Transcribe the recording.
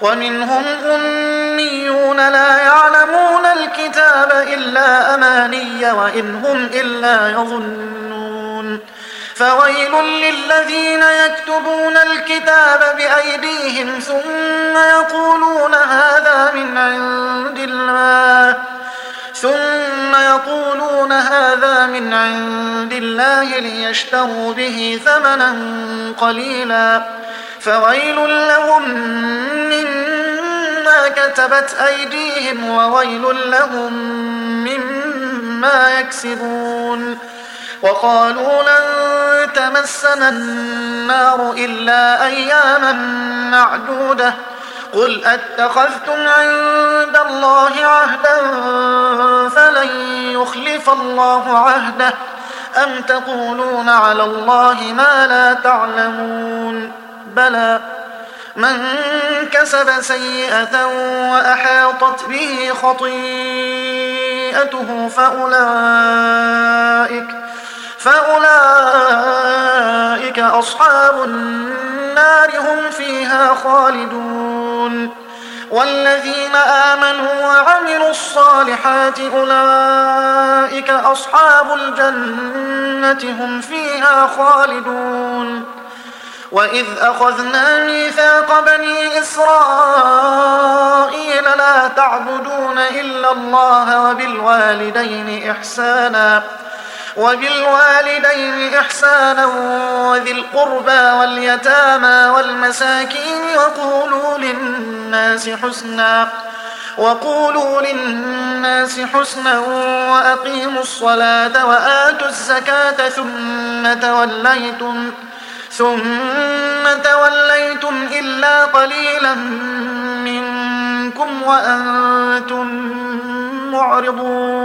ومنهم أميون لا يعلمون الكتاب إلا أماني وإن هم إلا يظنون فويل للذين يكتبون الكتاب بأيديهم ثم يقولون هذا من عند الله ليشتروا به ثمنا قليلا فويل لهم مما كتبت أيديهم وويل لهم مما يكسبون وقالوا لن تمسنا النار إلا أياما معدودة قل أتخذتم عند الله عهدا فلن يخلف الله عهده أم تقولون على الله ما لا تعلمون بلى من كسب سيئة وأحاطت به خطيئته فأولئك أصحاب النار هم فيها خالدون والذين آمنوا وعملوا الصالحات أولئك أصحاب الجنة هم فيها خالدون وإذ أخذنا ميثاق بني إسرائيل لا تعبدون إلا الله وبالوالدين إحسانا وذي القربى واليتامى والمساكين وقولوا للناس حسنا وأقيموا الصلاة وآتوا الزكاة ثم توليتم إلا قليلا منكم وأنتم معرضون